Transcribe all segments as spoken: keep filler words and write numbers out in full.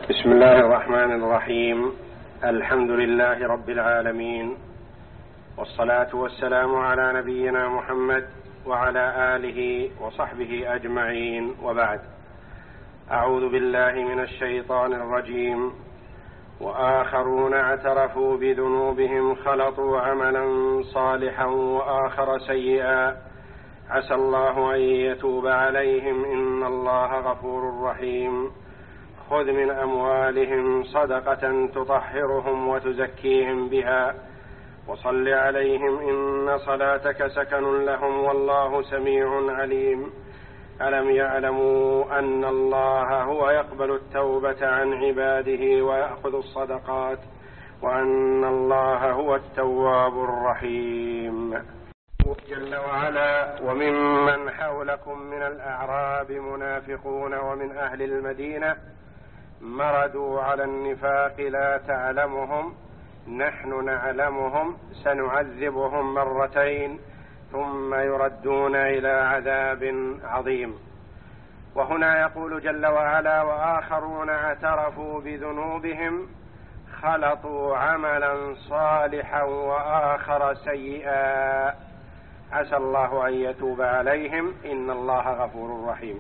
بسم الله الرحمن الرحيم. الحمد لله رب العالمين، والصلاة والسلام على نبينا محمد وعلى آله وصحبه أجمعين، وبعد. أعوذ بالله من الشيطان الرجيم. وآخرون اعترفوا بذنوبهم خلطوا عملا صالحا وآخر سيئا عسى الله أن يتوب عليهم إن الله غفور رحيم. خذ من أموالهم صدقة تطهرهم وتزكيهم بها وصل عليهم إن صلاتك سكن لهم والله سميع عليم. ألم يعلموا أن الله هو يقبل التوبة عن عباده ويأخذ الصدقات وأن الله هو التواب الرحيم. جل وعلا: وممن حولكم من الأعراب منافقون ومن أهل المدينة مردوا على النفاق لا تعلمهم نحن نعلمهم سنعذبهم مرتين ثم يردون إلى عذاب عظيم. وهنا يقول جل وعلا: وآخرون اعترفوا بذنوبهم خلطوا عملا صالحا وآخر سيئا عسى الله أن يتوب عليهم إن الله غفور رحيم.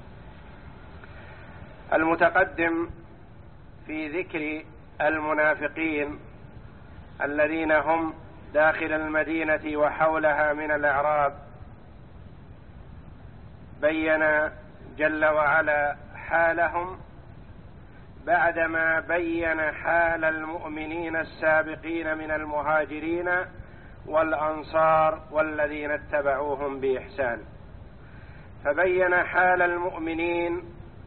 المتقدم في ذكر المنافقين الذين هم داخل المدينة وحولها من الأعراب بين جل وعلا حالهم بعدما بين حال المؤمنين السابقين من المهاجرين والأنصار والذين اتبعوهم بإحسان. فبين حال المؤمنين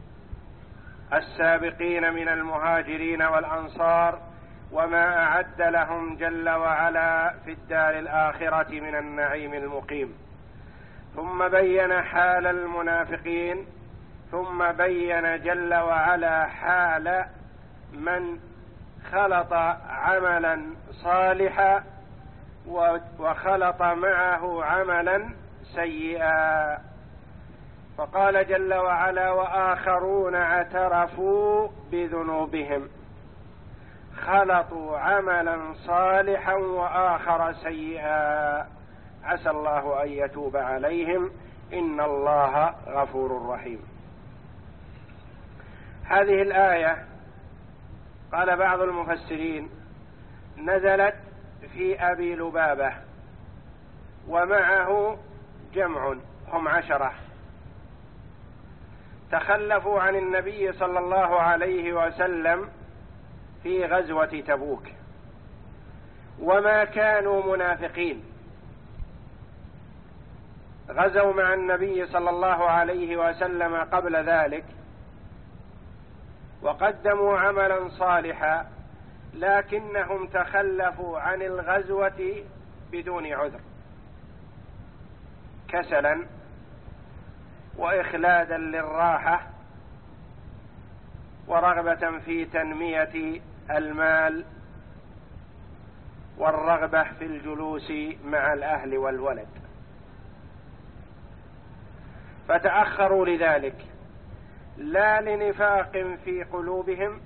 السابقين من المهاجرين والأنصار وما أعد لهم جل وعلا في الدار الآخرة من النعيم المقيم، ثم بين حال المنافقين، ثم بين جل وعلا حال من خلط عملا صالحا وخلط معه عملا سيئا. فقال جل وعلا: وآخرون اعترفوا بذنوبهم خلطوا عملا صالحا وآخر سيئا عسى الله أن يتوب عليهم إن الله غفور رحيم. هذه الآية قال بعض المفسرين نزلت في أبي لبابة ومعه جمع هم عشرة تخلفوا عن النبي صلى الله عليه وسلم في غزوة تبوك، وما كانوا منافقين، غزوا مع النبي صلى الله عليه وسلم قبل ذلك وقدموا عملا صالحا، لكنهم تخلفوا عن الغزوة بدون عذر، كسلا وإخلادا للراحة ورغبة في تنمية المال والرغبة في الجلوس مع الأهل والولد، فتأخروا لذلك لا لنفاق في قلوبهم.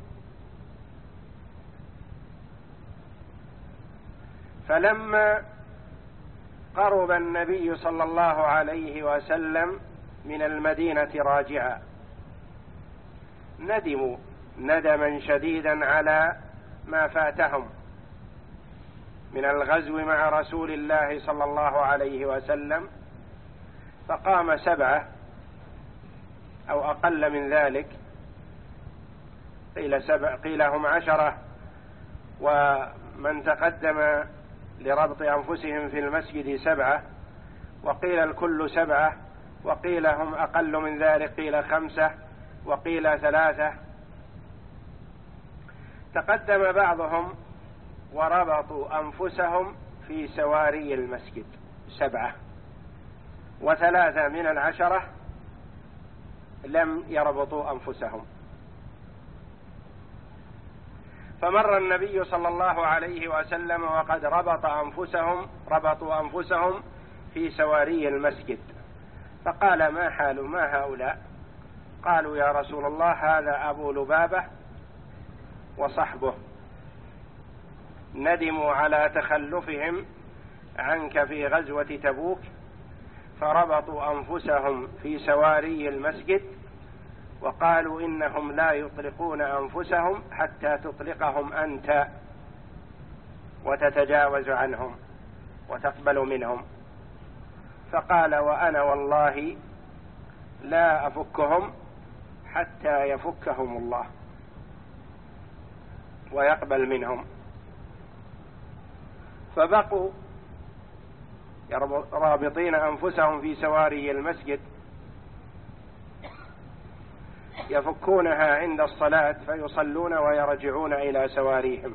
فلما قرب النبي صلى الله عليه وسلم من المدينة راجعا ندموا ندما شديدا على ما فاتهم من الغزو مع رسول الله صلى الله عليه وسلم، فقام سبعة أو أقل من ذلك، قيل سبع قيل هم عشرة، ومن تقدم لربط أنفسهم في المسجد سبعة، وقيل الكل سبعة، وقيل هم أقل من ذلك، قيل خمسة وقيل ثلاثة. تقدم بعضهم وربطوا أنفسهم في سواري المسجد سبعة، وثلاثة من العشرة لم يربطوا أنفسهم. فمر النبي صلى الله عليه وسلم وقد ربط أنفسهم ربطوا أنفسهم في سواري المسجد، فقال: ما حال ما هؤلاء؟ قالوا: يا رسول الله هذا أبو لبابة وصحبه ندموا على تخلفهم عنك في غزوة تبوك، فربطوا أنفسهم في سواري المسجد وقالوا إنهم لا يطلقون أنفسهم حتى تطلقهم أنت وتتجاوز عنهم وتقبل منهم. فقال: وأنا والله لا أفكهم حتى يفكهم الله ويقبل منهم. فبقوا رابطين أنفسهم في سواري المسجد يفكونها عند الصلاة فيصلون ويرجعون إلى سواريهم.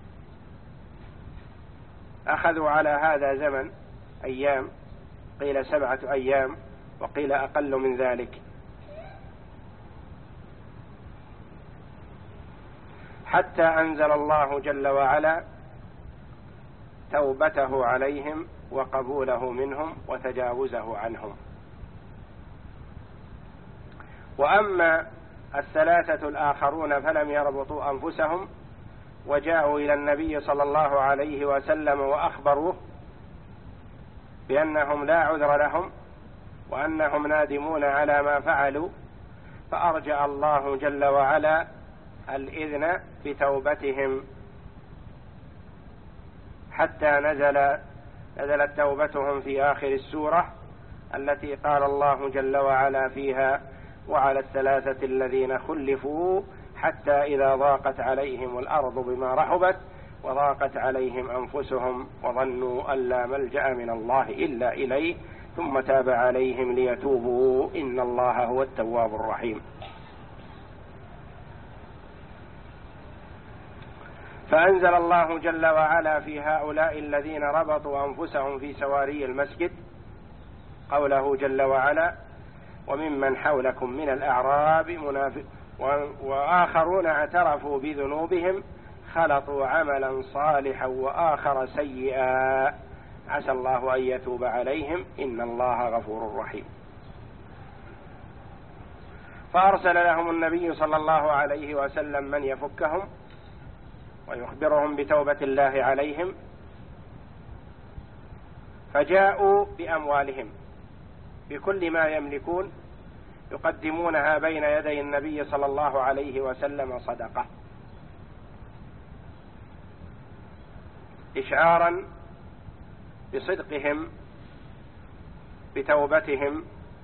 أخذوا على هذا زمن أيام، قيل سبعة أيام وقيل أقل من ذلك، حتى أنزل الله جل وعلا توبته عليهم وقبوله منهم وتجاوزه عنهم. وأما الثلاثة الآخرون فلم يربطوا أنفسهم وجاءوا إلى النبي صلى الله عليه وسلم وأخبروه بأنهم لا عذر لهم وأنهم نادمون على ما فعلوا، فأرجع الله جل وعلا الإذن بتوبتهم حتى نزل نزلت توبتهم في آخر السورة التي قال الله جل وعلا فيها: وعلى الثلاثة الذين خلفوا حتى إذا ضاقت عليهم الأرض بما رحبت وضاقت عليهم أنفسهم وظنوا أن لا ملجأ من الله إلا إليه ثم تاب عليهم ليتوبوا إن الله هو التواب الرحيم. فأنزل الله جل وعلا في هؤلاء الذين ربطوا أنفسهم في سواري المسجد قوله جل وعلا: وممن حولكم من الأعراب منافق وآخرون اعترفوا بذنوبهم خلطوا عملا صالحا وآخر سيئا عسى الله أن يتوب عليهم إن الله غفور رحيم. فأرسل لهم النبي صلى الله عليه وسلم من يفكهم ويخبرهم بتوبة الله عليهم، فجاءوا بأموالهم بكل ما يملكون يقدمونها بين يدي النبي صلى الله عليه وسلم صدقة، إشعارا بصدقهم بتوبتهم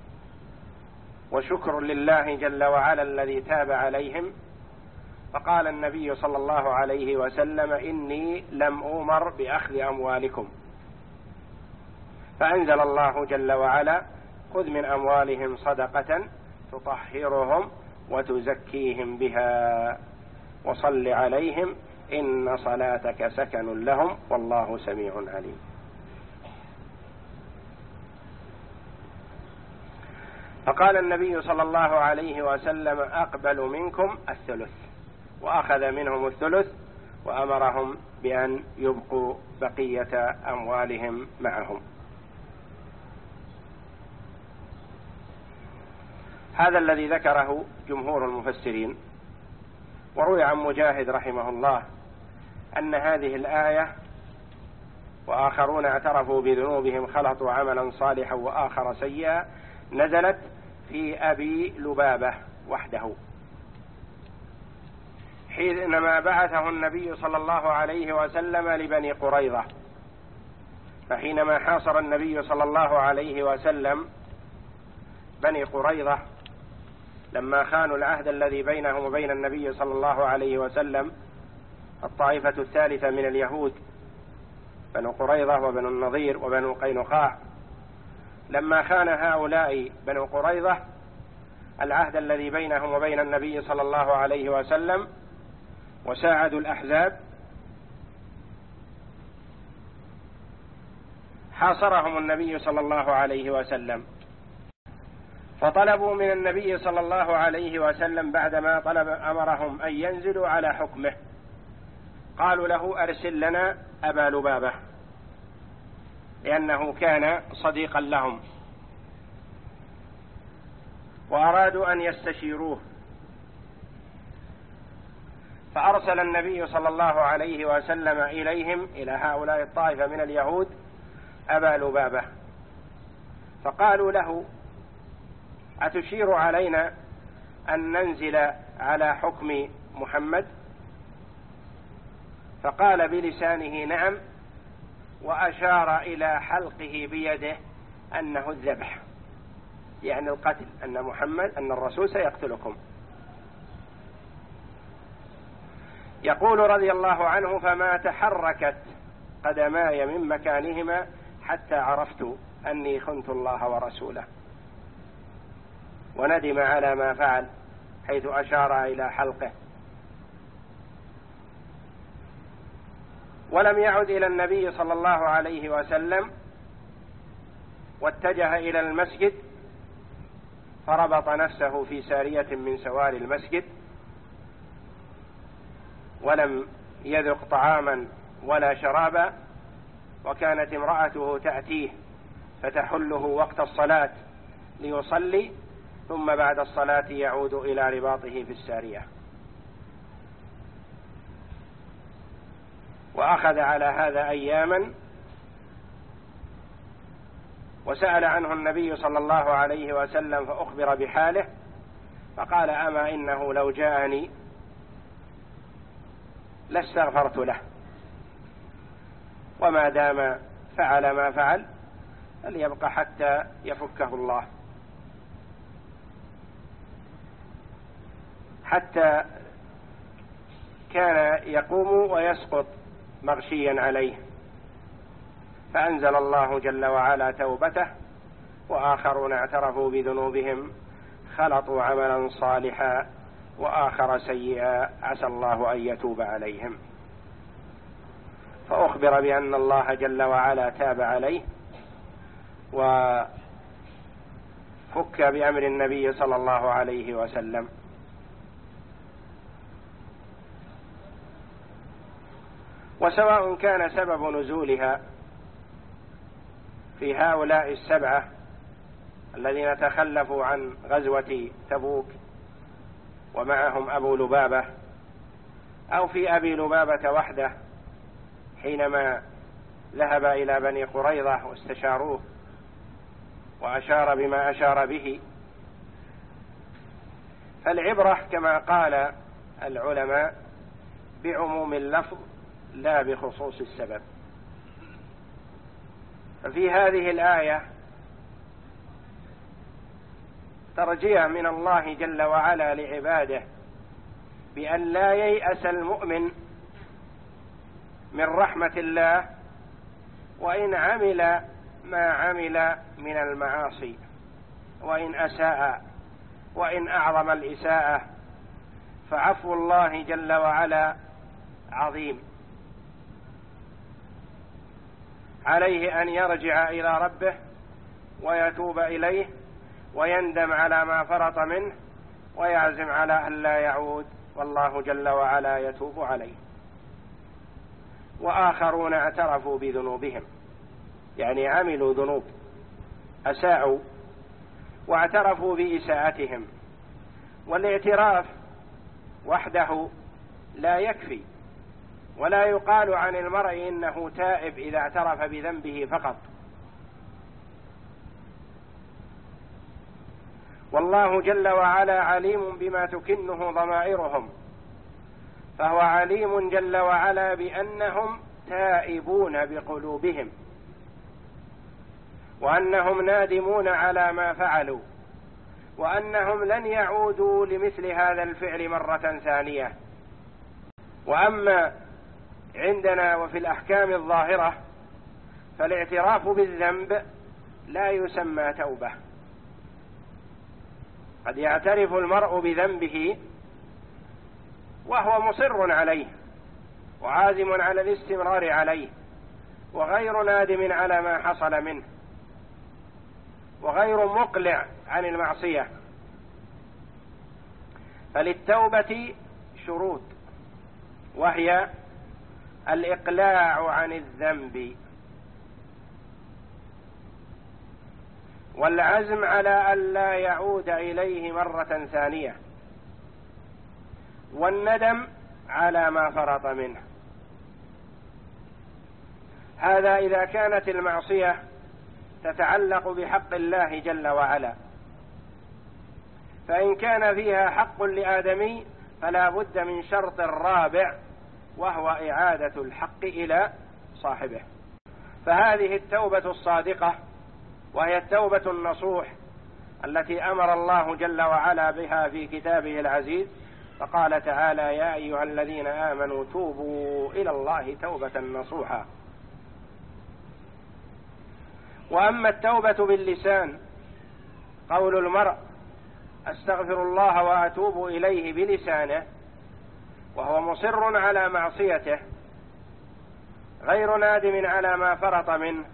وشكر لله جل وعلا الذي تاب عليهم. فقال النبي صلى الله عليه وسلم: إني لم أؤمر بأخذ أموالكم. فأنزل الله جل وعلا: خذ من أموالهم صدقة تطهرهم وتزكيهم بها وصل عليهم إن صلاتك سكن لهم والله سميع عليم. فقال النبي صلى الله عليه وسلم: أقبل منكم الثلث، وأخذ منهم الثلث وأمرهم بأن يبقوا بقية أموالهم معهم. هذا الذي ذكره جمهور المفسرين. وروي عن مجاهد رحمه الله أن هذه الآية وآخرون اعترفوا بذنوبهم خلطوا عملا صالحا وآخر سيئا نزلت في أبي لبابة وحده حينما بعثه النبي صلى الله عليه وسلم لبني قريظة. فحينما حاصر النبي صلى الله عليه وسلم بني قريظة لما خانوا العهد الذي بينهم وبين النبي صلى الله عليه وسلم، الطائفة الثالثة من اليهود بنو قريظة وبنو النضير وبنو قينقاع، لما خان هؤلاء بنو قريظة العهد الذي بينهم وبين النبي صلى الله عليه وسلم وساعدوا الأحزاب، حاصرهم النبي صلى الله عليه وسلم، فطلبوا من النبي صلى الله عليه وسلم بعدما طلب أمرهم أن ينزلوا على حكمه، قالوا له: أرسل لنا أبا لبابة، لأنه كان صديقا لهم، وأرادوا أن يستشيروه. فأرسل النبي صلى الله عليه وسلم إليهم إلى هؤلاء الطائفة من اليهود أبا لبابة، فقالوا له: أتشير علينا أن ننزل على حكم محمد؟ فقال بلسانه: نعم، وأشار إلى حلقه بيده أنه الذبح، يعني القتل، أن محمد أن الرسول سيقتلكم. يقول رضي الله عنه: فما تحركت قدماي من مكانهما حتى عرفت أني خنت الله ورسوله، وندم على ما فعل حيث أشار إلى حلقه. ولم يعد إلى النبي صلى الله عليه وسلم، واتجه إلى المسجد فربط نفسه في سارية من سواري المسجد، ولم يذق طعاما ولا شرابا، وكانت امرأته تأتيه فتحله وقت الصلاة ليصلي، ثم بعد الصلاة يعود إلى رباطه في السارية. وأخذ على هذا أياما، وسأل عنه النبي صلى الله عليه وسلم فأخبر بحاله، فقال: أما إنه لو جاءني لاستغفرت له، وما دام فعل ما فعل فليبقى حتى يفكه الله. حتى كان يقوم ويسقط مغشيا عليه، فأنزل الله جل وعلا توبته: وآخرون اعترفوا بذنوبهم خلطوا عملا صالحا وآخر سيئا عسى الله أن يتوب عليهم. فأخبر بأن الله جل وعلا تاب عليه وفك بأمر النبي صلى الله عليه وسلم. وسواء كان سبب نزولها في هؤلاء السبعة الذين تخلفوا عن غزوة تبوك ومعهم أبو لبابة، أو في أبي لبابة وحده حينما ذهب إلى بني قريظة واستشاروه وأشار بما أشار به، فالعبرة كما قال العلماء بعموم اللفظ لا بخصوص السبب. ففي هذه الآية ترجية من الله جل وعلا لعباده بأن لا ييأس المؤمن من رحمة الله وإن عمل ما عمل من المعاصي، وإن أساء وإن أعظم الإساءة، فعفو الله جل وعلا عظيم. عليه أن يرجع إلى ربه ويتوب إليه ويندم على ما فرط منه ويعزم على أن لا يعود، والله جل وعلا يتوب عليه. وآخرون اعترفوا بذنوبهم، يعني عملوا ذنوب، أساءوا واعترفوا بإساءتهم. والاعتراف وحده لا يكفي، ولا يقال عن المرء إنه تائب إذا اعترف بذنبه فقط. والله جل وعلا عليم بما تكنه ضمائرهم، فهو عليم جل وعلا بأنهم تائبون بقلوبهم، وأنهم نادمون على ما فعلوا، وأنهم لن يعودوا لمثل هذا الفعل مرة ثانية. وأما عندنا وفي الأحكام الظاهرة فالاعتراف بالذنب لا يسمى توبة. قد يعترف المرء بذنبه وهو مصر عليه وعازم على الاستمرار عليه، وغير نادم على ما حصل منه، وغير مقلع عن المعصية. فللتوبة شروط، وهي الإقلاع عن الذنب، والعزم على ألا يعود إليه مرة ثانية، والندم على ما فرط منه. هذا إذا كانت المعصية تتعلق بحق الله جل وعلا. فإن كان فيها حق لآدمي فلا بد من شرط رابع، وهو إعادة الحق إلى صاحبه. فهذه التوبة الصادقة، وهي التوبة النصوح التي أمر الله جل وعلا بها في كتابه العزيز، فقال تعالى: يا أيها الذين آمنوا توبوا إلى الله توبة نصوحا. وأما التوبة باللسان، قول المرء أستغفر الله وأتوب إليه بلسانه وهو مصر على معصيته غير نادم على ما فرط منه،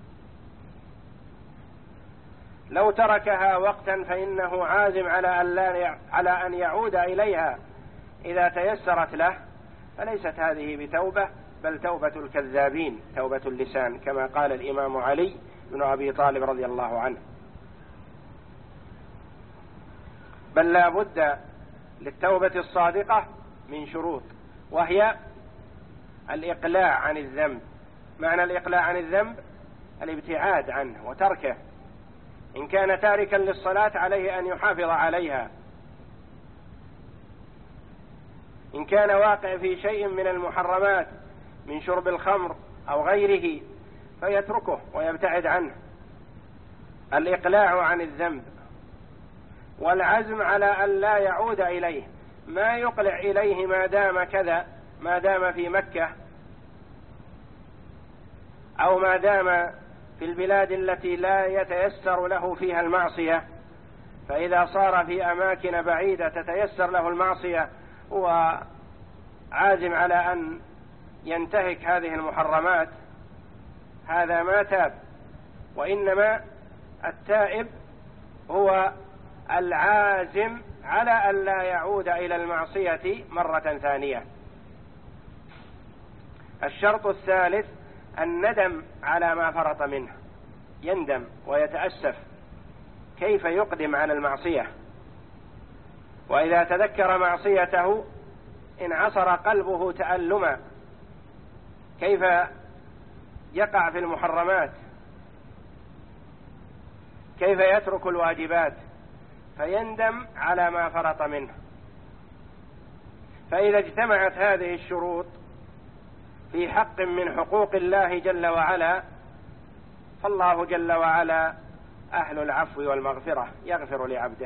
لو تركها وقتا فإنه عازم على أن, لا على أن يعود إليها إذا تيسرت له، فليست هذه بتوبة، بل توبة الكذابين، توبة اللسان، كما قال الإمام علي بن أبي طالب رضي الله عنه. بل لا بد للتوبة الصادقة من شروط، وهي الإقلاع عن الذنب. معنى الإقلاع عن الذنب الابتعاد عنه وتركه. إن كان تاركا للصلاة عليه أن يحافظ عليها، إن كان واقع في شيء من المحرمات من شرب الخمر أو غيره فيتركه ويبتعد عنه. الإقلاع عن الذنب والعزم على أن لا يعود إليه، ما يقلع إليه ما دام كذا، ما دام في مكة أو ما دام في البلاد التي لا يتيسر له فيها المعصية. فإذا صار في أماكن بعيدة تتيسر له المعصية هو عازم على أن ينتهك هذه المحرمات، هذا ما تاب. وإنما التائب هو العازم على أن لا يعود إلى المعصية مرة ثانية. الشرط الثالث الندم على ما فرط منه، يندم ويتأسف كيف يقدم على المعصية، وإذا تذكر معصيته انعصر قلبه تألما، كيف يقع في المحرمات، كيف يترك الواجبات، فيندم على ما فرط منه. فإذا اجتمعت هذه الشروط في حق من حقوق الله جل وعلا، فالله جل وعلا أهل العفو والمغفرة، يغفر لعبده.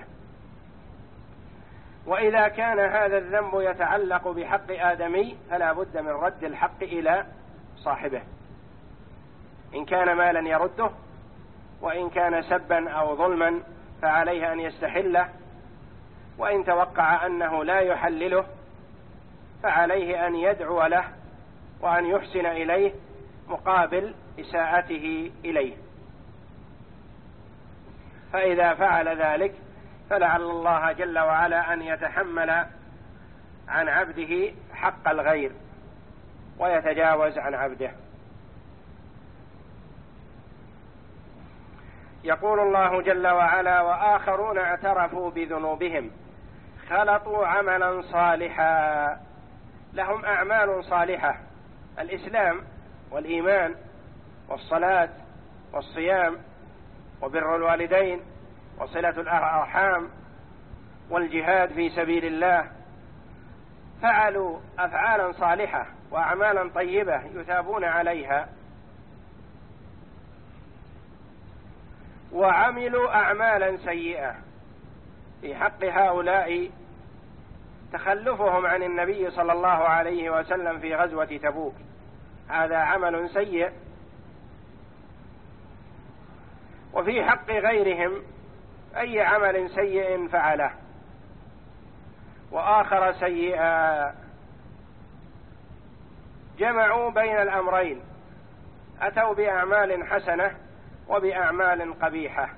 وإذا كان هذا الذنب يتعلق بحق آدمي فلا بد من رد الحق إلى صاحبه، إن كان مالا يرده، وإن كان سبا أو ظلما فعليه أن يستحله، وإن توقع أنه لا يحلله فعليه أن يدعو له وأن يحسن إليه مقابل إساءته إليه. فإذا فعل ذلك فلعل الله جل وعلا أن يتحمل عن عبده حق الغير ويتجاوز عن عبده. يقول الله جل وعلا: وآخرون اعترفوا بذنوبهم خلطوا عملا صالحا، لهم أعمال صالحة، الإسلام والإيمان والصلاة والصيام وبر الوالدين وصلة الأرحام والجهاد في سبيل الله، فعلوا أفعالا صالحة وأعمالا طيبة يثابون عليها، وعملوا أعمالا سيئة. في حق هؤلاء تخلفهم عن النبي صلى الله عليه وسلم في غزوة تبوك، هذا عمل سيء. وفي حق غيرهم أي عمل سيء فعله وآخر سيئا، جمعوا بين الأمرين، أتوا بأعمال حسنة وبأعمال قبيحة.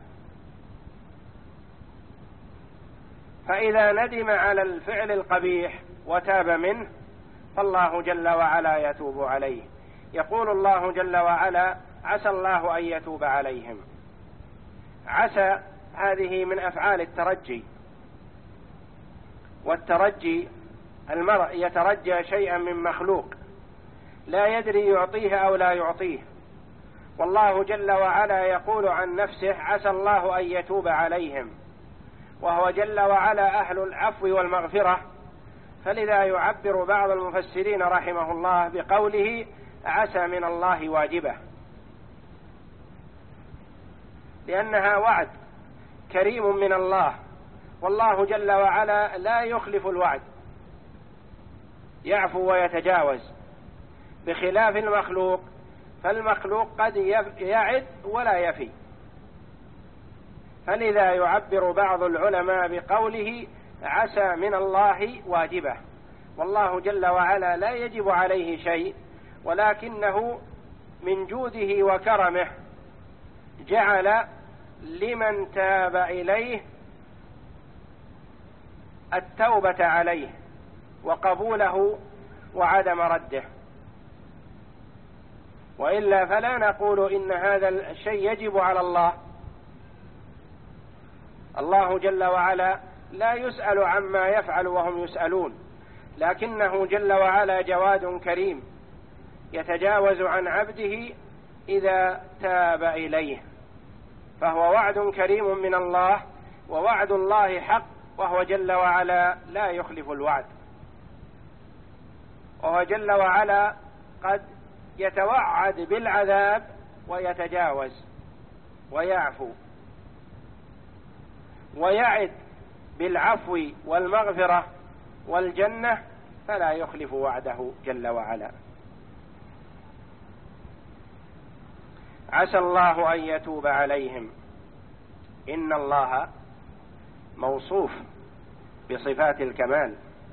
فإذا ندم على الفعل القبيح وتاب منه فالله جل وعلا يتوب عليه. يقول الله جل وعلا: عسى الله أن يتوب عليهم. عسى هذه من أفعال الترجي، والترجي المرء يترجى شيئا من مخلوق لا يدري يعطيه أو لا يعطيه، والله جل وعلا يقول عن نفسه عسى الله أن يتوب عليهم، وهو جل وعلا أهل العفو والمغفرة، فلذا يعبر بعض المفسرين رحمه الله بقوله عسى من الله واجبة، لأنها وعد كريم من الله، والله جل وعلا لا يخلف الوعد، يعفو ويتجاوز، بخلاف المخلوق، فالمخلوق قد يعد ولا يفي. فلذا يعبر بعض العلماء بقوله عسى من الله واجبة، والله جل وعلا لا يجب عليه شيء، ولكنه من جوده وكرمه جعل لمن تاب إليه التوبة عليه وقبوله وعدم رده، وإلا فلا نقول إن هذا الشيء يجب على الله. الله جل وعلا لا يسأل عما يفعل وهم يسألون، لكنه جل وعلا جواد كريم يتجاوز عن عبده إذا تاب إليه، فهو وعد كريم من الله، ووعد الله حق، وهو جل وعلا لا يخلف الوعد، وهو جل وعلا قد يتوعد بالعذاب ويتجاوز ويعفو، ويعد بالعفو والمغفرة والجنة، فلا يخلف وعده جل وعلا. عسى الله أن يتوب عليهم، إن الله موصوف بصفات الكمال،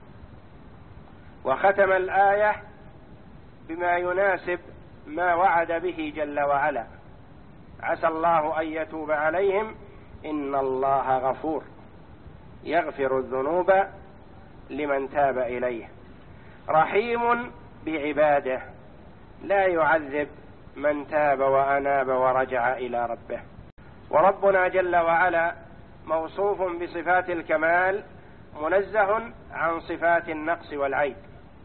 وختم الآية بما يناسب ما وعد به جل وعلا، عسى الله أن يتوب عليهم إن الله غفور يغفر الذنوب لمن تاب إليه، رحيم بعباده لا يعذب من تاب وأناب ورجع إلى ربه. وربنا جل وعلا موصوف بصفات الكمال، منزه عن صفات النقص والعيب،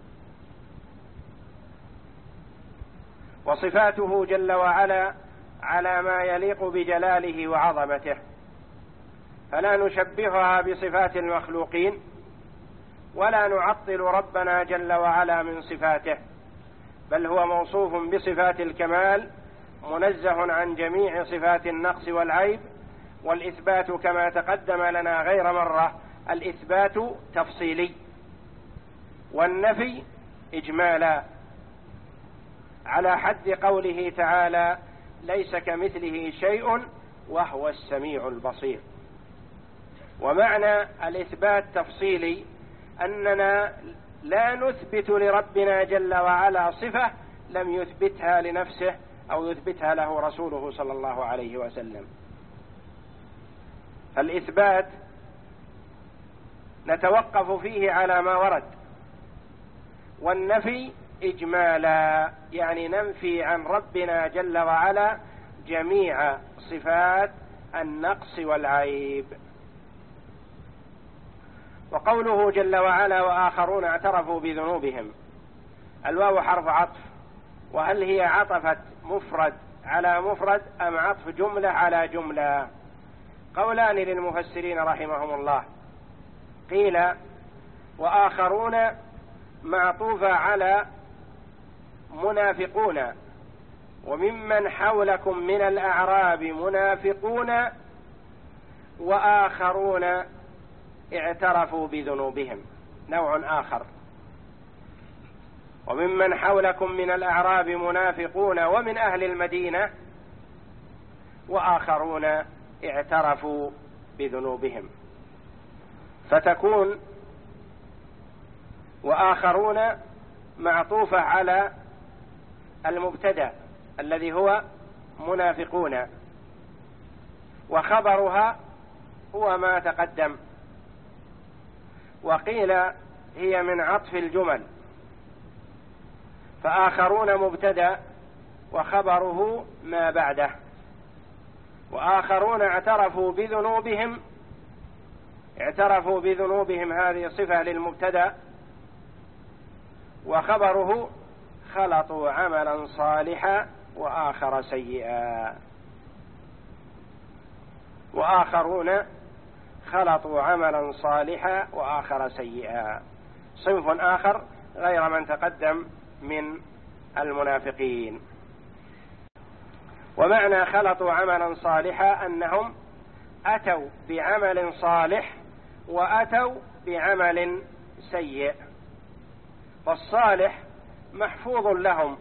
وصفاته جل وعلا على ما يليق بجلاله وعظمته، فلا نشبهها بصفات المخلوقين ولا نعطل ربنا جل وعلا من صفاته، بل هو موصوف بصفات الكمال، منزه عن جميع صفات النقص والعيب. والإثبات كما تقدم لنا غير مرة، الإثبات تفصيلي، والنفي إجمالا، على حد قوله تعالى ليس كمثله شيء وهو السميع البصير. ومعنى الإثبات تفصيلي أننا لا نثبت لربنا جل وعلا صفة لم يثبتها لنفسه أو يثبتها له رسوله صلى الله عليه وسلم. الإثبات نتوقف فيه على ما ورد، والنفي إجمالا، يعني ننفي عن ربنا جل وعلا جميع صفات النقص والعيب. وقوله جل وعلا وآخرون اعترفوا بذنوبهم، الواو حرف عطف، وهل هي عطفت مفرد على مفرد أم عطف جملة على جملة؟ قولان للمفسرين رحمهم الله، قيل وآخرون معطوفة على منافقون، وممن حولكم من الأعراب منافقون وآخرون اعترفوا بذنوبهم، نوع آخر. وممن حولكم من الأعراب منافقون ومن أهل المدينة وآخرون اعترفوا بذنوبهم، فتكون وآخرون معطوفة على المبتدأ الذي هو منافقون، وخبرها هو ما تقدم. وقيل هي من عطف الجمل، فآخرون مبتدأ وخبره ما بعده. وآخرون اعترفوا بذنوبهم، اعترفوا بذنوبهم هذه صفة للمبتدأ، وخبره خلطوا عملا صالحا وآخر سيئا، وآخرون خلطوا عملا صالحا وآخر سيئا، صنف آخر غير من تقدم من المنافقين. ومعنى خلطوا عملا صالحا أنهم أتوا بعمل صالح وأتوا بعمل سيء، فالصالح محفوظ لهم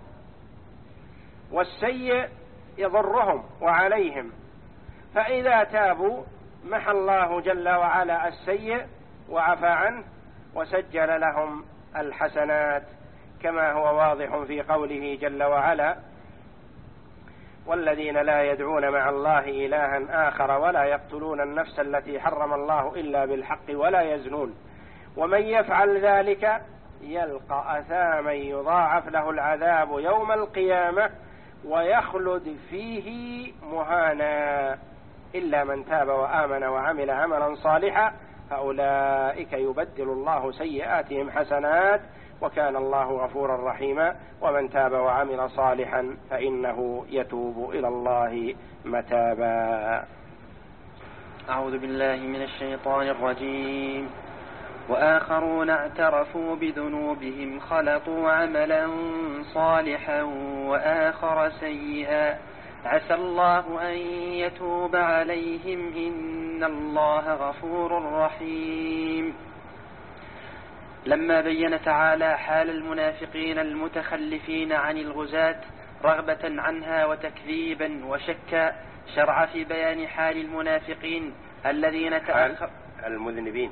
والسيء يضرهم وعليهم، فإذا تابوا محى الله جل وعلا السيء وعفى عنه وسجل لهم الحسنات، كما هو واضح في قوله جل وعلا: والذين لا يدعون مع الله إلها آخر ولا يقتلون النفس التي حرم الله إلا بالحق ولا يزنون ومن يفعل ذلك يلقى أثاما يضاعف له العذاب يوم القيامة ويخلد فيه مهانا إلا من تاب وآمن وعمل عملا صالحا فأولئك يبدل الله سيئاتهم حسنات وكان الله غفورا رحيما ومن تاب وعمل صالحا فإنه يتوب إلى الله متابا. أعوذ بالله من الشيطان الرجيم. وآخرون اعترفوا بذنوبهم خلطوا عملا صالحا وآخر سيئا عسى الله أن يتوب عليهم إن الله غفور رحيم. لما بين تعالى حال المنافقين المتخلفين عن الغزاة رغبة عنها وتكذيبا وشكا، شرع في بيان حال المنافقين الذين تأخروا المذنبين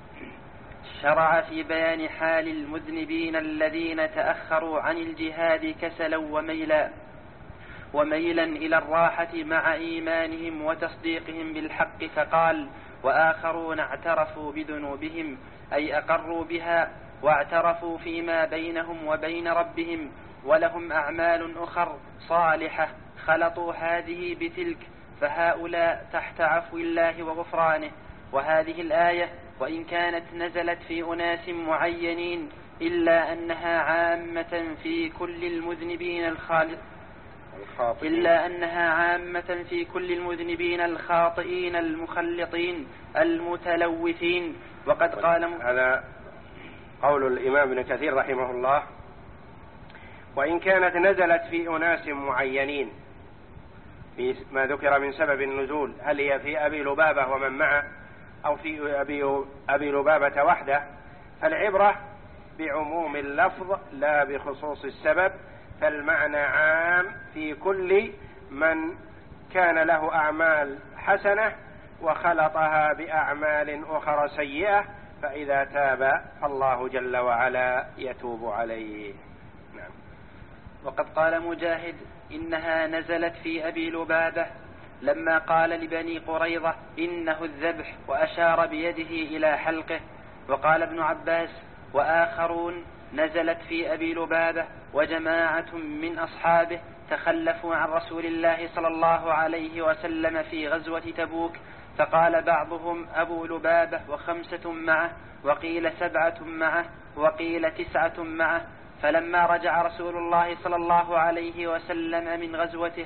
شرع في بيان حال المذنبين الذين تأخروا عن الجهاد كسلا وميلا وميلا إلى الراحة مع إيمانهم وتصديقهم بالحق، فقال: وآخرون اعترفوا بذنوبهم، أي أقروا بها واعترفوا فيما بينهم وبين ربهم، ولهم أعمال أخر صالحة خلطوا هذه بتلك، فهؤلاء تحت عفو الله وغفرانه. وهذه الآية وإن كانت نزلت في أناس معينين إلا أنها عامة في كل المذنبين الخالق إلا أنها عامة في كل المذنبين الخاطئين المخلطين المتلوثين. وقد قال هذا قول الإمام ابن كثير رحمه الله: وإن كانت نزلت في أناس معينين، في ما ذكر من سبب النزول، هل هي في أبي لبابة ومن معه أو في أبي, أبي لبابة وحده، فالعبرة بعموم اللفظ لا بخصوص السبب، فالمعنى عام في كل من كان له أعمال حسنة وخلطها بأعمال أخرى سيئة، فإذا تاب فالله جل وعلا يتوب عليه. نعم. وقد قال مجاهد: إنها نزلت في أبي لبابة لما قال لبني قريظة إنه الذبح وأشار بيده إلى حلقه. وقال ابن عباس: وآخرون نزلت في أبي لبابة وجماعة من أصحابه تخلفوا عن رسول الله صلى الله عليه وسلم في غزوة تبوك، فقال بعضهم أبو لبابة وخمسة معه، وقيل سبعة معه، وقيل تسعة معه. فلما رجع رسول الله صلى الله عليه وسلم من غزوته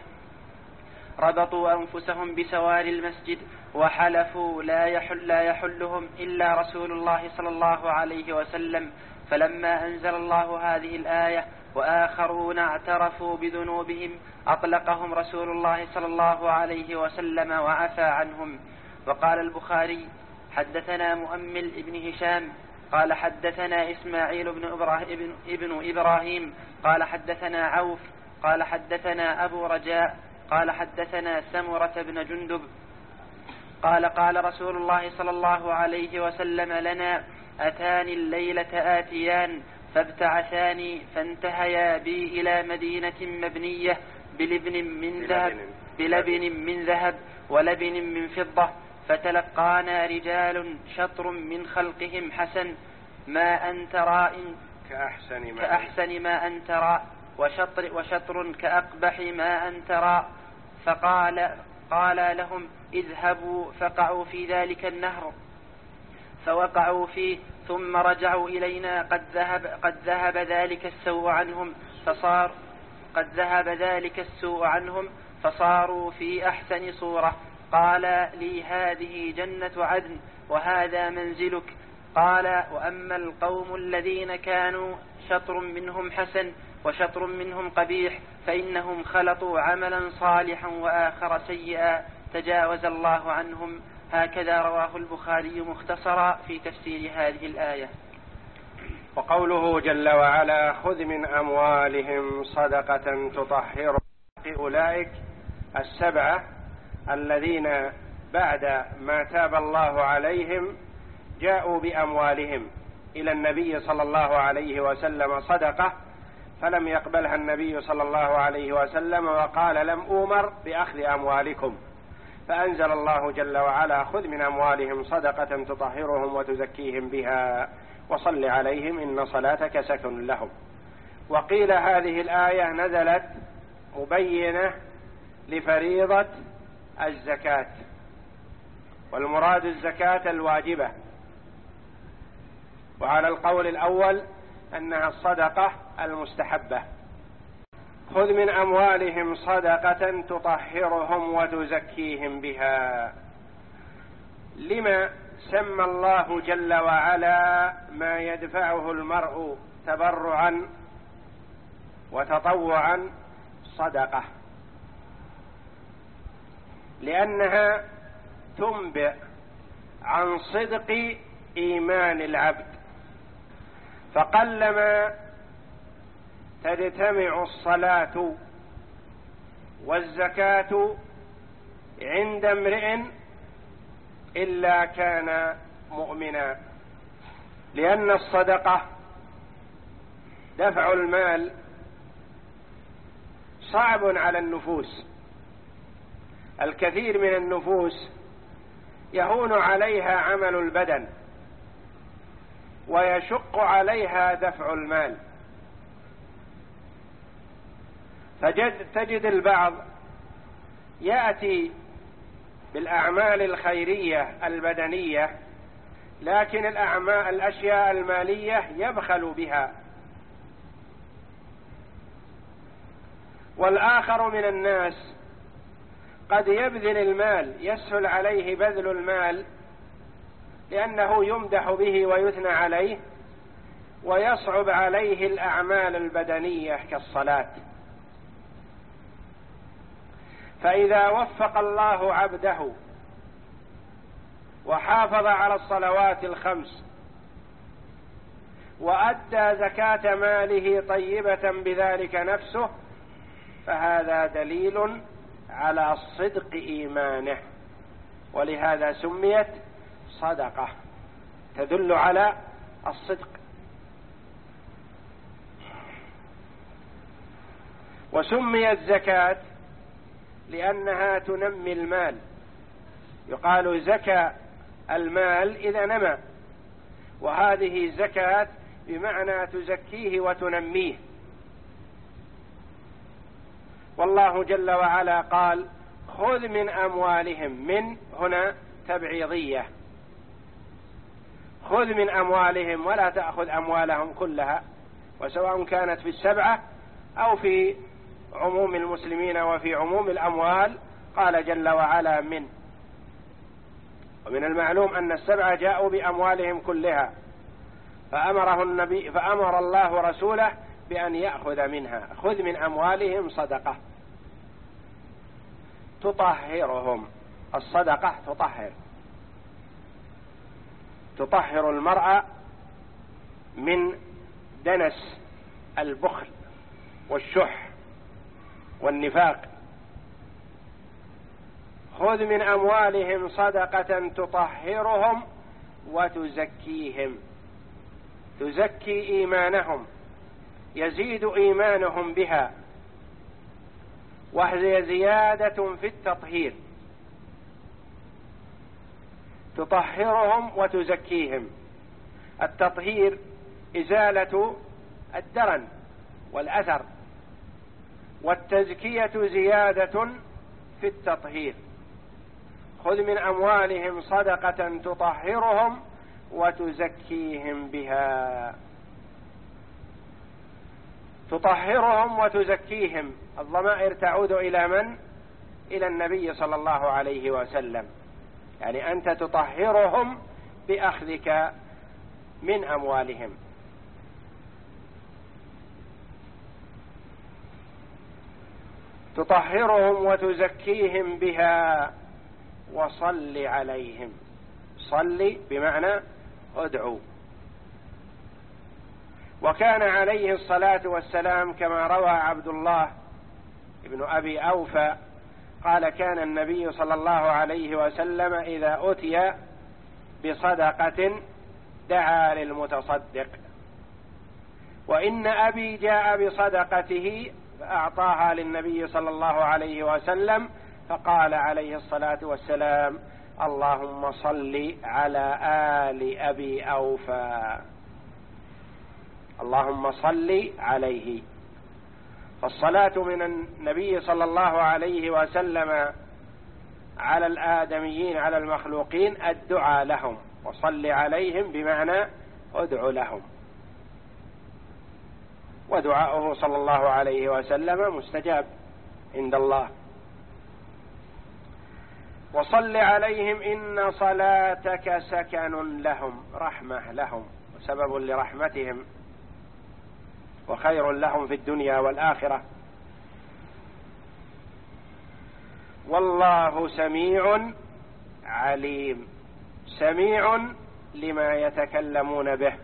ربطوا أنفسهم بسوار المسجد وحلفوا لا يحل لا يحلهم إلا رسول الله صلى الله عليه وسلم. فلما أنزل الله هذه الآية وآخرون اعترفوا بذنوبهم أطلقهم رسول الله صلى الله عليه وسلم وعفى عنهم. وقال البخاري: حدثنا مؤمل ابن هشام قال حدثنا إسماعيل بن إبراهيم, ابن إبراهيم قال حدثنا عوف قال حدثنا أبو رجاء قال حدثنا سمرة بن جندب قال قال رسول الله صلى الله عليه وسلم لنا: أتاني الليلة آتيان فابتعثاني فانتهيا بي إلى مدينة مبنية بلبن من ذهب بلبن من ذهب ولبن من فضة، فتلقانا رجال شطر من خلقهم حسن ما أنت راء كأحسن ما, كأحسن ما أنت راء وشطر, وشطر كأقبح ما أنت راء، فقال قال لهم: اذهبوا فقعوا في ذلك النهر، فوقعوا فيه ثم رجعوا إلينا قد ذهب, قد ذهب ذلك السوء عنهم فصار قد ذهب ذلك السوء عنهم فصاروا في أحسن صورة. قال لي هذه جنة عدن وهذا منزلك. قال وأما القوم الذين كانوا شطر منهم حسن وشطر منهم قبيح فإنهم خلطوا عملا صالحا وآخر سيئا تجاوز الله عنهم. هكذا رواه البخاري مختصرا في تفسير هذه الآية. وقوله جل وعلا خذ من أموالهم صدقة تطهر أولئك السبعة الذين بعد ما تاب الله عليهم جاءوا بأموالهم إلى النبي صلى الله عليه وسلم صدقة فلم يقبلها النبي صلى الله عليه وسلم وقال لم أؤمر بأخذ أموالكم، فأنزل الله جل وعلا خذ من أموالهم صدقة تطهرهم وتزكيهم بها وصل عليهم إن صلاتك سكن لهم. وقيل هذه الآية نزلت مبينة لفريضة الزكاة، والمراد الزكاة الواجبة، وعلى القول الأول أنها الصدقة المستحبة. خذ من أموالهم صدقة تطهرهم وتزكيهم بها. لما سمى الله جل وعلا ما يدفعه المرء تبرعا وتطوعا صدقة؟ لأنها تنبئ عن صدق إيمان العبد، فقلما تجتمع الصلاة والزكاة عند امرئ إلا كان مؤمنا، لأن الصدقة دفع المال صعب على النفوس. الكثير من النفوس يهون عليها عمل البدن ويشق عليها دفع المال، فتجد البعض يأتي بالأعمال الخيرية البدنية لكن الأعمال الأشياء المالية يبخل بها. والآخر من الناس قد يبذل المال، يسهل عليه بذل المال لأنه يمدح به ويثنى عليه، ويصعب عليه الأعمال البدنية كالصلاة. فإذا وفق الله عبده وحافظ على الصلوات الخمس وأدى زكاة ماله طيبة بذلك نفسه، فهذا دليل على صدق إيمانه، ولهذا سميت صدقة تدل على الصدق. وسميت زكاة لأنها تنمي المال، يقال زكى المال إذا نمى، وهذه زكاة بمعنى تزكيه وتنميه. والله جل وعلا قال خذ من أموالهم، من هنا تبعيضية، خذ من أموالهم، ولا تأخذ أموالهم كلها، وسواء كانت في السبعة أو في عموم المسلمين وفي عموم الأموال قال جل وعلا من. ومن المعلوم أن السبعة جاءوا بأموالهم كلها، فأمره النبي فأمر الله رسوله بأن يأخذ منها. خذ من أموالهم صدقة تطهرهم. الصدقة تطهر تطهر المرأة من دنس البخل والشح والنفاق. خذ من أموالهم صدقة تطهرهم وتزكيهم، تزكي إيمانهم، يزيد إيمانهم بها، وهي زيادة في التطهير. تطهرهم وتزكيهم. التطهير إزالة الدرن والأثر، والتزكية زيادة في التطهير. خذ من أموالهم صدقة تطهرهم وتزكيهم بها. تطهرهم وتزكيهم، الضمائر تعود إلى من؟ إلى النبي صلى الله عليه وسلم، يعني أنت تطهرهم بأخذك من أموالهم. تطهرهم وتزكيهم بها وصل عليهم. صل بمعنى ادعو. وكان عليه الصلاة والسلام كما روى عبد الله ابن أبي أوفى قال: كان النبي صلى الله عليه وسلم إذا أتي بصدقة دعا للمتصدق، وإن أبي جاء بصدقته فأعطاها للنبي صلى الله عليه وسلم، فقال عليه الصلاة والسلام: اللهم صل على آل أبي أوفى. اللهم صل عليه. فالصلاة من النبي صلى الله عليه وسلم على الآدميين، على المخلوقين، الدعاء لهم، وصل عليهم بمعنى ادع لهم. ودعاؤه صلى الله عليه وسلم مستجاب عند الله. وصل عليهم إن صلاتك سكن لهم، رحمة لهم وسبب لرحمتهم وخير لهم في الدنيا والآخرة. والله سميع عليم، سميع لما يتكلمون به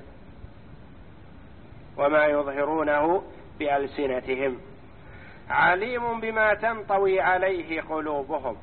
وما يظهرونه بألسنتهم، عليم بما تنطوي عليه قلوبهم.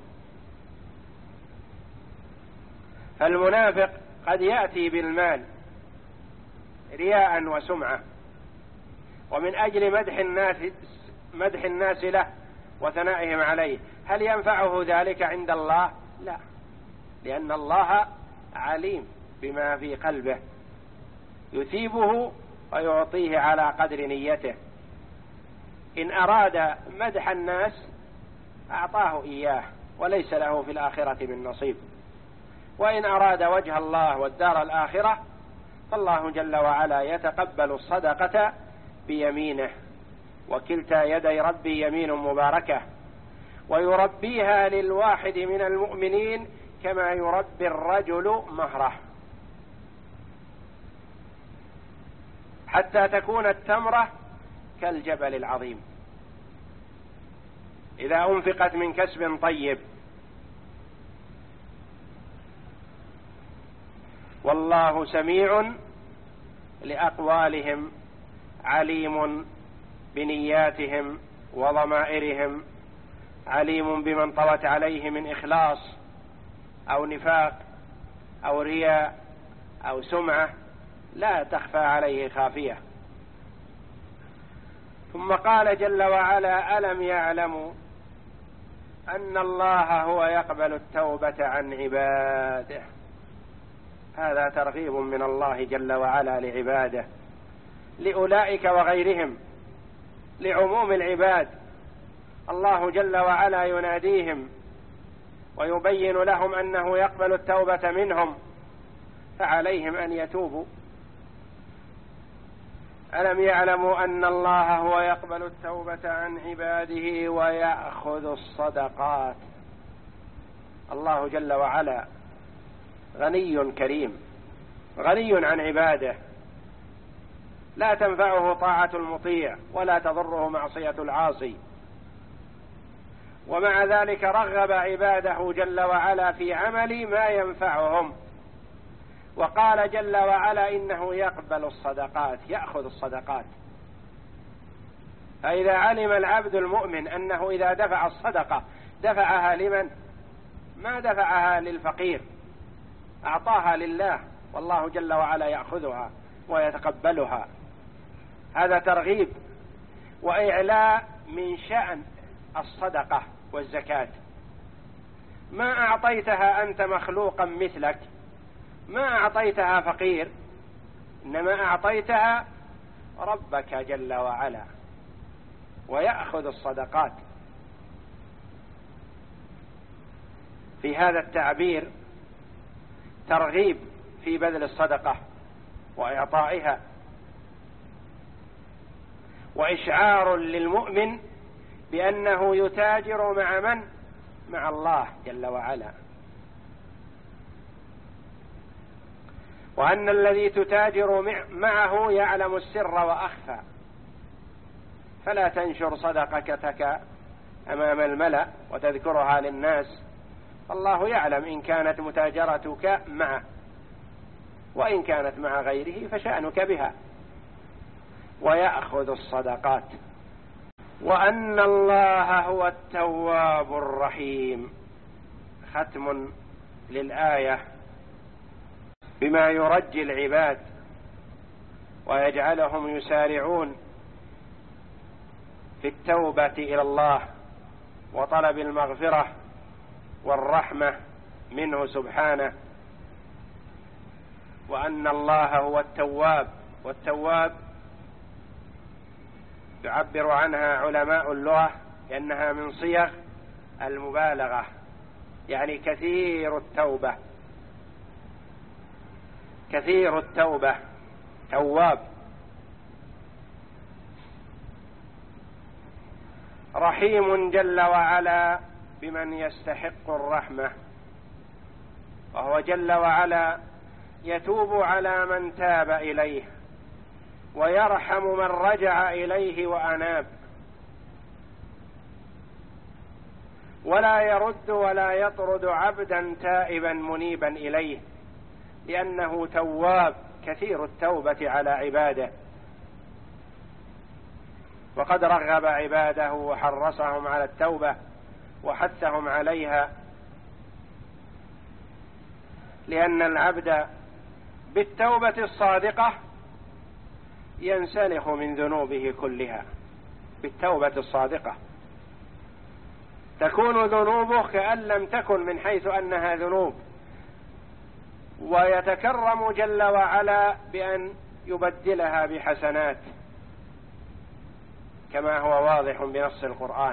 فالمنافق قد يأتي بالمال رياء وسمعة ومن أجل مدح الناس مدح الناس له وثنائهم عليه، هل ينفعه ذلك عند الله؟ لا، لأن الله عليم بما في قلبه، يثيبه ويعطيه على قدر نيته. إن أراد مدح الناس أعطاه إياه وليس له في الآخرة من نصيب، وإن أراد وجه الله والدار الآخرة فالله جل وعلا يتقبل الصدقة بيمينه، وكلتا يدي ربي يمين مباركة، ويربيها للواحد من المؤمنين كما يربي الرجل مهره، حتى تكون التمرة كالجبل العظيم إذا أنفقت من كسب طيب. والله سميع لأقوالهم عليم بنياتهم وضمائرهم، عليم بمن طوت عليه من إخلاص أو نفاق أو رياء أو سمعة لا تخفى عليه خافية. ثم قال جل وعلا: ألم يعلموا أن الله هو يقبل التوبة عن عباده. هذا ترغيب من الله جل وعلا لعباده، لأولئك وغيرهم، لعموم العباد. الله جل وعلا يناديهم ويبين لهم أنه يقبل التوبة منهم، فعليهم أن يتوبوا. ألم يعلموا أن الله هو يقبل التوبة عن عباده ويأخذ الصدقات. الله جل وعلا غني كريم، غني عن عباده، لا تنفعه طاعة المطيع ولا تضره معصية العاصي، ومع ذلك رغب عباده جل وعلا في عمل ما ينفعهم، وقال جل وعلا إنه يقبل الصدقات، يأخذ الصدقات. فإذا علم العبد المؤمن أنه إذا دفع الصدقة دفعها لمن؟ ما دفعها للفقير، أعطاها لله، والله جل وعلا يأخذها ويتقبلها. هذا ترغيب وإعلاء من شأن الصدقة والزكاة. ما أعطيتها أنت مخلوقا مثلك، ما أعطيتها فقير، إنما أعطيتها ربك جل وعلا، ويأخذ الصدقات. في هذا التعبير ترغيب في بذل الصدقة وإعطائها، وإشعار للمؤمن بأنه يتاجر مع من؟ مع الله جل وعلا، وأن الذي تتاجر معه يعلم السر وأخفى، فلا تنشر صدقتك أمام الملأ وتذكرها للناس، الله يعلم إن كانت متاجرتك معه، وإن كانت مع غيره فشأنك بها، ويأخذ الصدقات. وأن الله هو التواب الرحيم. ختم للآية بما يرجي العباد ويجعلهم يسارعون في التوبة إلى الله وطلب المغفرة والرحمة منه سبحانه. وأن الله هو التواب، والتواب يعبر عنها علماء اللغة لأنها من صيغ المبالغة، يعني كثير التوبة، كثير التوبة تواب. رحيم جل وعلا بمن يستحق الرحمة، وهو جل وعلا يتوب على من تاب إليه، ويرحم من رجع إليه وأناب، ولا يرد ولا يطرد عبدا تائبا منيبا إليه، لأنه تواب كثير التوبة على عباده، وقد رغب عباده وحرصهم على التوبة وحثهم عليها، لأن العبد بالتوبة الصادقة ينسلخ من ذنوبه كلها. بالتوبة الصادقة تكون ذنوبه كأن لم تكن من حيث أنها ذنوب، ويتكرم جل وعلا بأن يبدلها بحسنات، كما هو واضح بنص القرآن،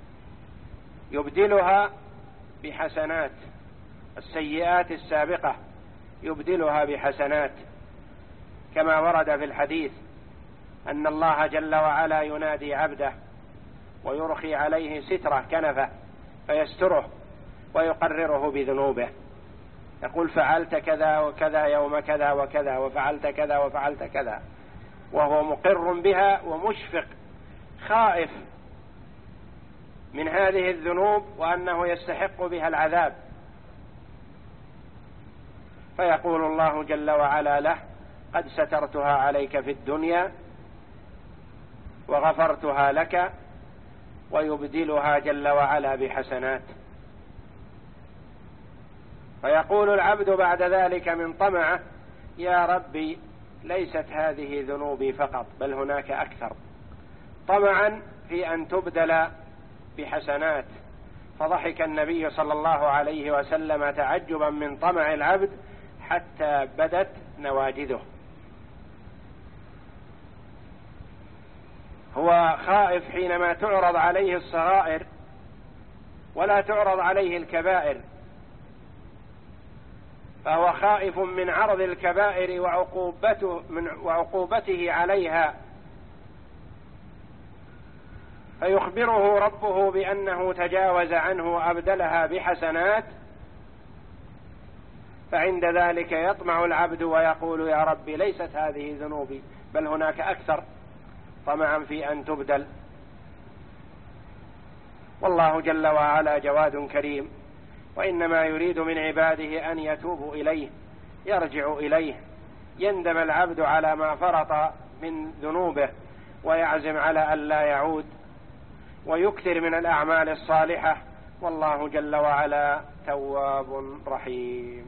يبدلها بحسنات، السيئات السابقة يبدلها بحسنات، كما ورد في الحديث أن الله جل وعلا ينادي عبده ويرخي عليه سترة كنفة فيستره ويقرره بذنوبه، يقول فعلت كذا وكذا يوم كذا وكذا، وفعلت كذا وفعلت كذا، وهو مقر بها ومشفق خائف من هذه الذنوب وأنه يستحق بها العذاب، فيقول الله جل وعلا له قد سترتها عليك في الدنيا وغفرتها لك، ويبدلها جل وعلا بحسنات. فيقول العبد بعد ذلك من طمعه يا ربي ليست هذه ذنوبي فقط بل هناك أكثر، طمعا في أن تبدل بحسنات. فضحك النبي صلى الله عليه وسلم تعجبا من طمع العبد حتى بدت نواجذه. هو خائف حينما تعرض عليه الصغائر ولا تعرض عليه الكبائر، فهو خائف من عرض الكبائر وعقوبته, من وعقوبته عليها، فيخبره ربه بأنه تجاوز عنه وأبدلها بحسنات، فعند ذلك يطمع العبد ويقول يا رب ليست هذه ذنوبي بل هناك أكثر، طمعا في أن تبدل. والله جل وعلا جواد كريم، وإنما يريد من عباده أن يتوبوا إليه، يرجع إليه، يندم العبد على ما فرط من ذنوبه ويعزم على أن لا يعود، ويكثر من الأعمال الصالحة، والله جل وعلا تواب رحيم.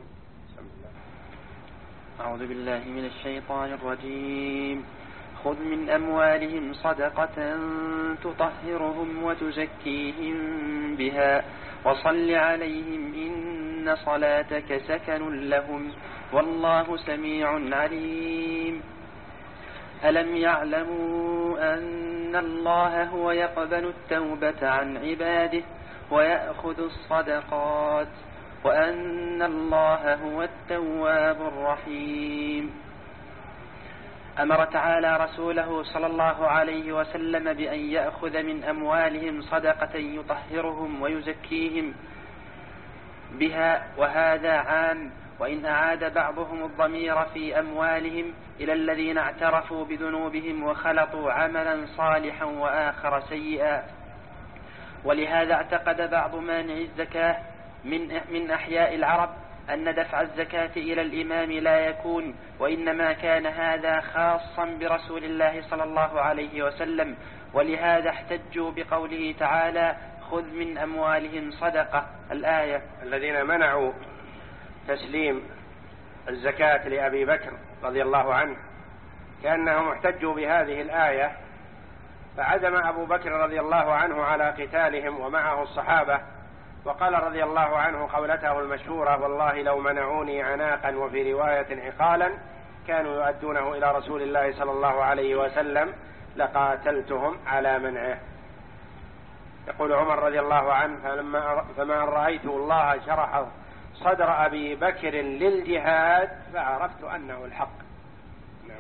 أعوذ بالله من الشيطان الرجيم. خذ من أموالهم صدقة تطهرهم وتزكيهم بها وصل عليهم إن صلاتك سكن لهم والله سميع عليم. ألم يعلموا أن الله هو يقبل التوبة عن عباده ويأخذ الصدقات وأن الله هو التواب الرحيم. أمر تعالى رسوله صلى الله عليه وسلم بأن يأخذ من أموالهم صدقة يطهرهم ويزكيهم بها، وهذا عام، وإن أعاد بعضهم الضمير في أموالهم إلى الذين اعترفوا بذنوبهم وخلطوا عملا صالحا وآخر سيئا. ولهذا اعتقد بعض مانع الزكاة من من أحياء العرب أن دفع الزكاة إلى الإمام لا يكون، وإنما كان هذا خاصا برسول الله صلى الله عليه وسلم، ولهذا احتجوا بقوله تعالى: خذ من أموالهم صدقة، الآية. الذين منعوا تسليم الزكاة لأبي بكر رضي الله عنه كأنهم احتجوا بهذه الآية، فعزم أبو بكر رضي الله عنه على قتالهم ومعه الصحابة، وقال رضي الله عنه قولته المشهورة: والله لو منعوني عناقا، وفي رواية عقالا، كانوا يؤدونه إلى رسول الله صلى الله عليه وسلم لقاتلتهم على منعه. يقول عمر رضي الله عنه: فلما فما رأيت الله شرح صدر أبي بكر للجهاد فعرفت أنه الحق. نعم.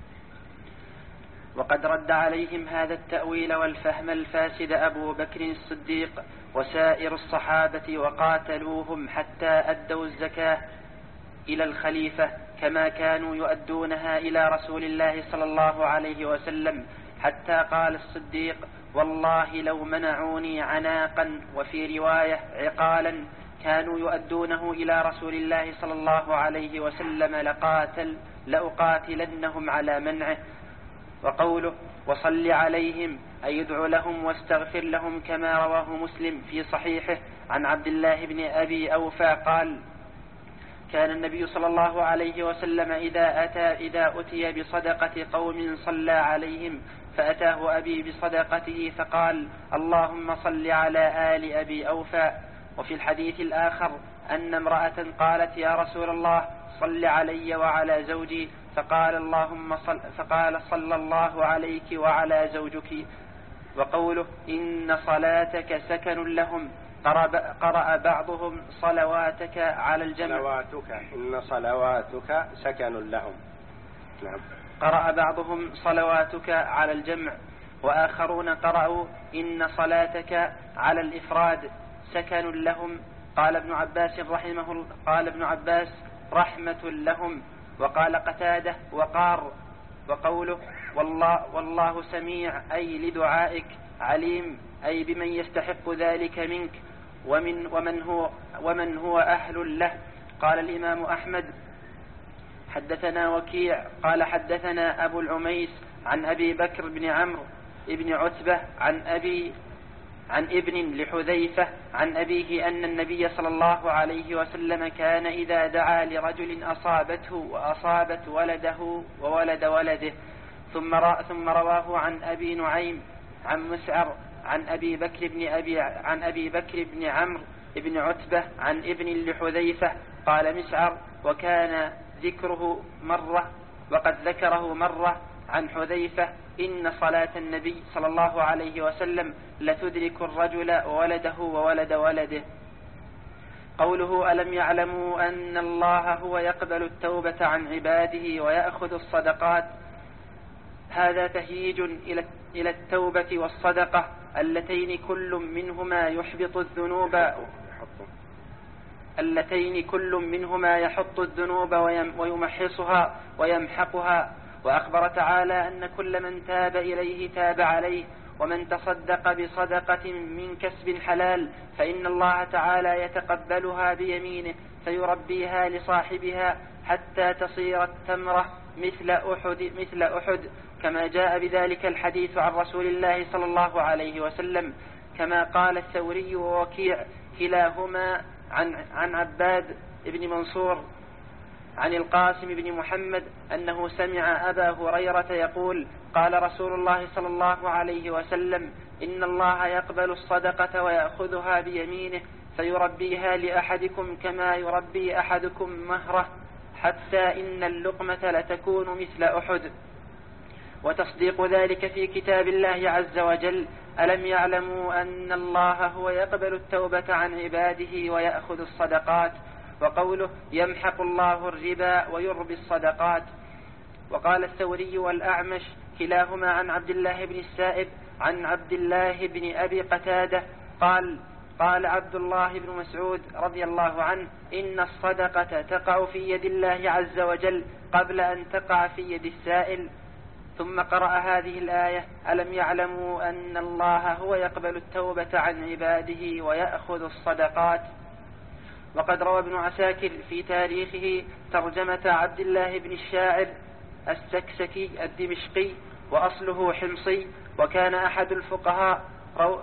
وقد رد عليهم هذا التأويل والفهم الفاسد أبو بكر الصديق وسائر الصحابة، وقاتلوهم حتى أدوا الزكاة إلى الخليفة كما كانوا يؤدونها إلى رسول الله صلى الله عليه وسلم، حتى قال الصديق: والله لو منعوني عناقا، وفي رواية عقالا، كانوا يؤدونه إلى رسول الله صلى الله عليه وسلم لقاتل لأقاتلنهم على منعه. وقوله: وصل عليهم، أي ادع لهم واستغفر لهم، كما رواه مسلم في صحيحه عن عبد الله بن أبي أوفى قال: كان النبي صلى الله عليه وسلم إذا أتى إذا أتي بصدقة قوم صلى عليهم، فأتاه أبي بصدقته فقال: اللهم صل على آل أبي أوفى. وفي الحديث الآخر أن امرأة قالت: يا رسول الله، صل علي وعلى زوجي، فقال اللهم صل فقال صلى الله عليك وعلى زوجك. وقوله: إن صلاتك سكن لهم، قرأ بعضهم صلواتك على الجمع. صلواتك إن صلواتك سكن لهم. نعم. قرأ بعضهم صلواتك على الجمع، وآخرون قرأوا إن صلاتك على الإفراد سكن لهم. قال ابن عباس رحمه الله قال ابن عباس رحمة لهم. وقال قتادة وقار. وقوله: والله, والله سميع، أي لدعائك، عليم، أي بمن يستحق ذلك منك، ومن, ومن, هو, ومن هو أهل له. قال الإمام أحمد: حدثنا وكيع قال حدثنا أبو العميس عن أبي بكر بن عمرو بن عتبة عن أبي عن ابن لحذيفة عن أبيه أن النبي صلى الله عليه وسلم كان إذا دعا لرجل أصابته وأصابت ولده وولد ولده. ثم, ثم رواه عن أبي نعيم عن مسعر عن أبي بكر بن أبي عن أبي بكر بن عمرو بن عتبة عن ابن لحذيفة قال مسعر: وكان ذكره مرة وقد ذكره مرة عن حذيفة: إن صلاة النبي صلى الله عليه وسلم لتدرك الرجل وولده وولد ولده. قوله: ألم يعلموا أن الله هو يقبل التوبة عن عباده ويأخذ الصدقات، هذا تهييج إلى التوبة والصدقة اللتين كل منهما يحبط الذنوب اللتين كل منهما يحط الذنوب ويمحصها ويمحقها. وأخبر تعالى أن كل من تاب إليه تاب عليه، ومن تصدق بصدقة من كسب حلال فإن الله تعالى يتقبلها بيمينه فيربيها لصاحبها حتى تصير التمرة مثل أحد, مثل أحد كما جاء بذلك الحديث عن رسول الله صلى الله عليه وسلم، كما قال الثوري ووكيع كلاهما عن, عن عباد بن منصور عن القاسم بن محمد أنه سمع أبا هريرة يقول: قال رسول الله صلى الله عليه وسلم: إن الله يقبل الصدقة ويأخذها بيمينه فيربيها لأحدكم كما يربي أحدكم مهره، حتى إن اللقمة لتكون مثل أحد. وتصديق ذلك في كتاب الله عز وجل ألم يعلموا أن الله هو يقبل التوبة عن عباده ويأخذ الصدقات. وقوله يمحق الله الربا ويربي الصدقات. وقال الثوري والأعمش كلاهما عن عبد الله بن السائب عن عبد الله بن أبي قتادة قال قال عبد الله بن مسعود رضي الله عنه إن الصدقة تقع في يد الله عز وجل قبل أن تقع في يد السائل. ثم قرأ هذه الآية ألم يعلموا أن الله هو يقبل التوبة عن عباده ويأخذ الصدقات. وقد روى ابن عساكر في تاريخه ترجمة عبد الله بن الشاعر السكسكي الدمشقي وأصله حمصي، وكان أحد الفقهاء، رو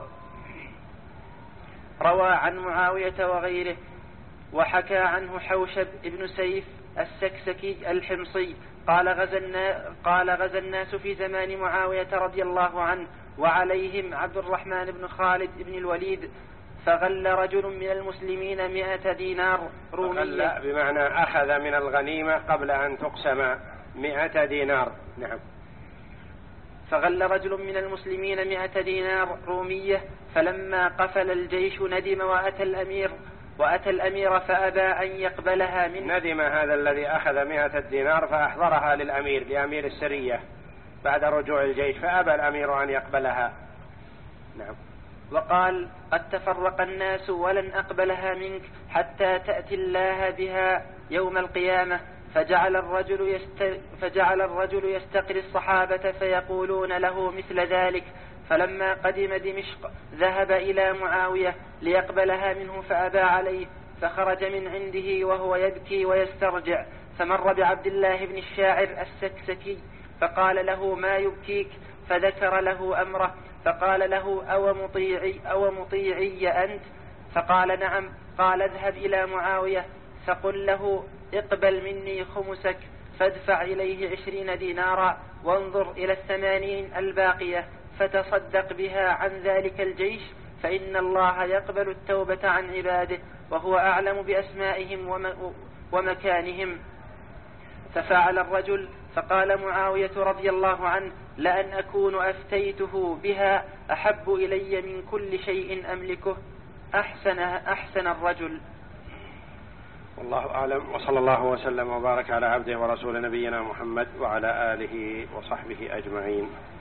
روى عن معاوية وغيره. وحكى عنه حوشب ابن سيف السكسكي الحمصي قال غزا قال غزا الناس في زمان معاوية رضي الله عنه وعليهم عبد الرحمن بن خالد بن الوليد، فغل رجل من المسلمين مئة دينار رومية. غل بمعنى أخذ من الغنيمة قبل أن تقسم مئة دينار. نعم. فغل رجل من المسلمين مئة دينار رومية، فلما قفل الجيش ندم وأتى الأمير وأتى الأمير فأبى أن يقبلها منه. ندم هذا الذي أخذ مئة دينار فأحضرها للأمير لأمير السرية بعد رجوع الجيش، فأبى الأمير أن يقبلها. نعم. وقال قد تفرق الناس ولن أقبلها منك حتى تأتي الله بها يوم القيامة. فجعل الرجل, يست... فجعل الرجل يستقري الصحابة فيقولون له مثل ذلك. فلما قدم دمشق ذهب إلى معاوية ليقبلها منه فأبى عليه، فخرج من عنده وهو يبكي ويسترجع، فمر بعبد الله بن الشاعر السكسكي فقال له ما يبكيك؟ فذكر له أمره، فقال له أو مطيعي, أو مطيعي أنت؟ فقال نعم. قال اذهب إلى معاوية فقل له اقبل مني خمسك، فادفع إليه عشرين دينارا، وانظر إلى الثمانين الباقية فتصدق بها عن ذلك الجيش، فإن الله يقبل التوبة عن عباده وهو أعلم بأسمائهم ومكانهم. ففعل الرجل، فقال معاوية رضي الله عنه لأن أكون أفتيته بها أحب إلي من كل شيء أملكه. أحسن, أحسن الرجل. والله أعلم، وصلى الله وسلم وبارك على عبده ورسول نبينا محمد وعلى آله وصحبه أجمعين.